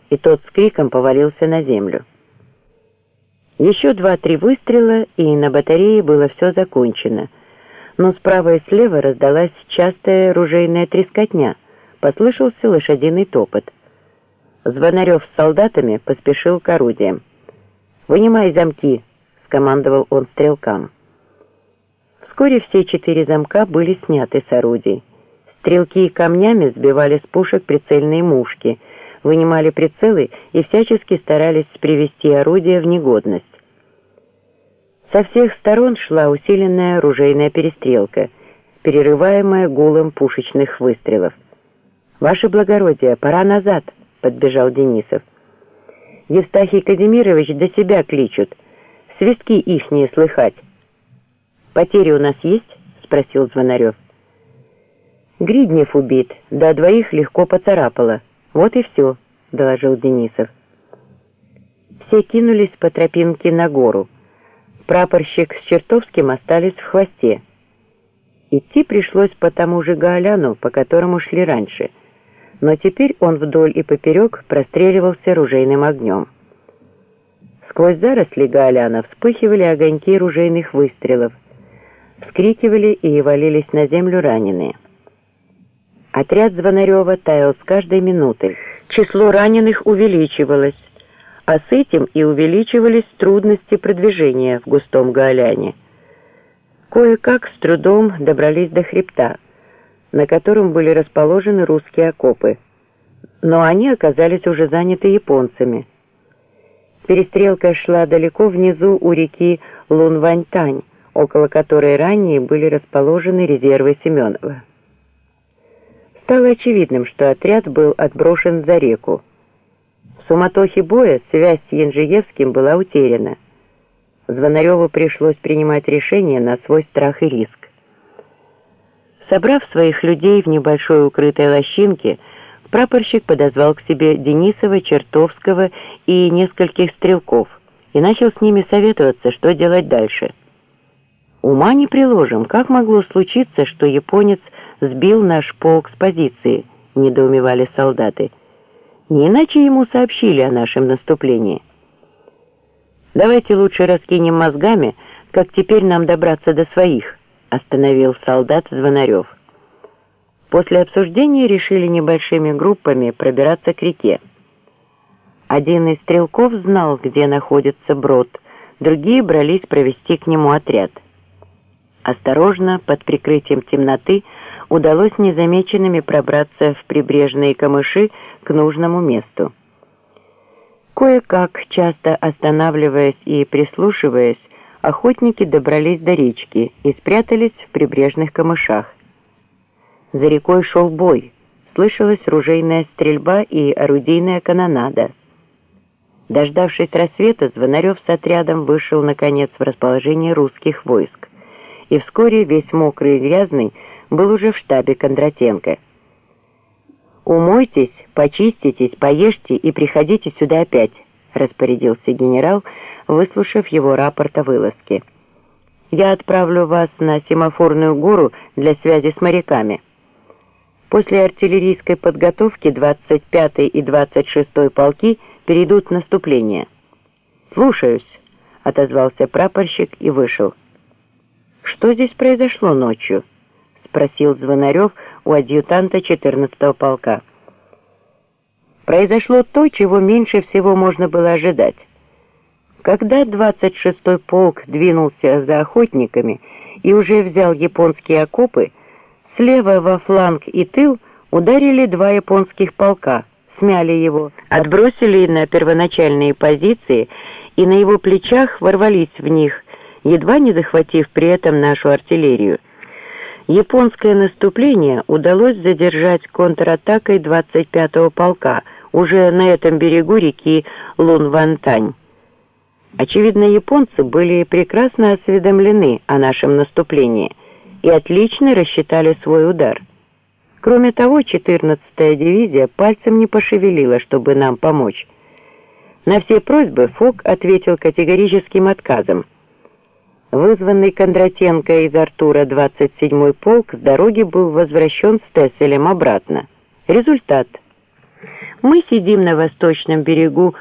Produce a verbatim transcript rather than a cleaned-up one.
и тот с криком повалился на землю. Еще два-три выстрела, и на батарее было все закончено. Но справа и слева раздалась частая ружейная трескотня, послышался лошадиный топот. Звонарев с солдатами поспешил к орудиям. «Вынимай замки!» — скомандовал он стрелкам. Вскоре все четыре замка были сняты с орудий. Стрелки камнями сбивали с пушек прицельные мушки, вынимали прицелы и всячески старались привести орудие в негодность. Со всех сторон шла усиленная оружейная перестрелка, перерываемая гулом пушечных выстрелов. «Ваше благородие, пора назад!» — подбежал Денисов. «Евстахий Казимирович до себя кличут. Свистки ихние слыхать». «Потери у нас есть?» — спросил Звонарев. «Гриднев убит, да двоих легко поцарапало. Вот и все», — доложил Денисов. Все кинулись по тропинке на гору. Прапорщик с Чертовским остались в хвосте. Идти пришлось по тому же Гаоляну, по которому шли раньше, но теперь он вдоль и поперек простреливался ружейным огнем. Сквозь заросли Гаоляна вспыхивали огоньки ружейных выстрелов, вскрикивали и валились на землю раненые. Отряд Звонарева таял с каждой минутой. Число раненых увеличивалось, а с этим и увеличивались трудности продвижения в густом Гаоляне. Кое-как с трудом добрались до хребта, на котором были расположены русские окопы, но они оказались уже заняты японцами. Перестрелка шла далеко внизу у реки Лунваньтань, около которой ранее были расположены резервы Семенова. Стало очевидным, что отряд был отброшен за реку. В суматохе боя связь с Янжиевским была утеряна. Звонареву пришлось принимать решение на свой страх и риск. Собрав своих людей в небольшой укрытой лощинке, прапорщик подозвал к себе Денисова, Чертовского и нескольких стрелков и начал с ними советоваться, что делать дальше. «Ума не приложим, как могло случиться, что японец сбил наш полк с позиции?» — недоумевали солдаты. «Не иначе ему сообщили о нашем наступлении». «Давайте лучше раскинем мозгами, как теперь нам добраться до своих», — остановил солдат Звонарев. После обсуждения решили небольшими группами пробираться к реке. Один из стрелков знал, где находится брод, другие брались провести к нему отряд. Осторожно, под прикрытием темноты, удалось незамеченными пробраться в прибрежные камыши к нужному месту. Кое-как, часто останавливаясь и прислушиваясь, охотники добрались до речки и спрятались в прибрежных камышах. За рекой шел бой, слышалась ружейная стрельба и орудийная канонада. Дождавшись рассвета, Звонарев с отрядом вышел, наконец, в расположение русских войск, и вскоре, весь мокрый и грязный, был уже в штабе Кондратенко. «Умойтесь, почиститесь, поешьте и приходите сюда опять», — распорядился генерал, выслушав его рапорт о вылазке. «Я отправлю вас на Семафорную гору для связи с моряками. После артиллерийской подготовки двадцать пятый и двадцать шестой полки перейдут в наступление». «Слушаюсь», — отозвался прапорщик и вышел. «Что здесь произошло ночью?» — спросил Звонарев у адъютанта четырнадцатого полка. «Произошло то, чего меньше всего можно было ожидать. Когда двадцать шестой полк двинулся за охотниками и уже взял японские окопы, слева во фланг и тыл ударили два японских полка, смяли его, отбросили на первоначальные позиции и на его плечах ворвались в них, едва не захватив при этом нашу артиллерию. Японское наступление удалось задержать контратакой двадцать пятого полка уже на этом берегу реки Лунвантань. Очевидно, японцы были прекрасно осведомлены о нашем наступлении и отлично рассчитали свой удар. Кроме того, четырнадцатая дивизия пальцем не пошевелила, чтобы нам помочь. На все просьбы Фок ответил категорическим отказом. Вызванный Кондратенко из Артура двадцать седьмой полк с дороги был возвращен с Тесселем обратно. Результат. Мы сидим на восточном берегу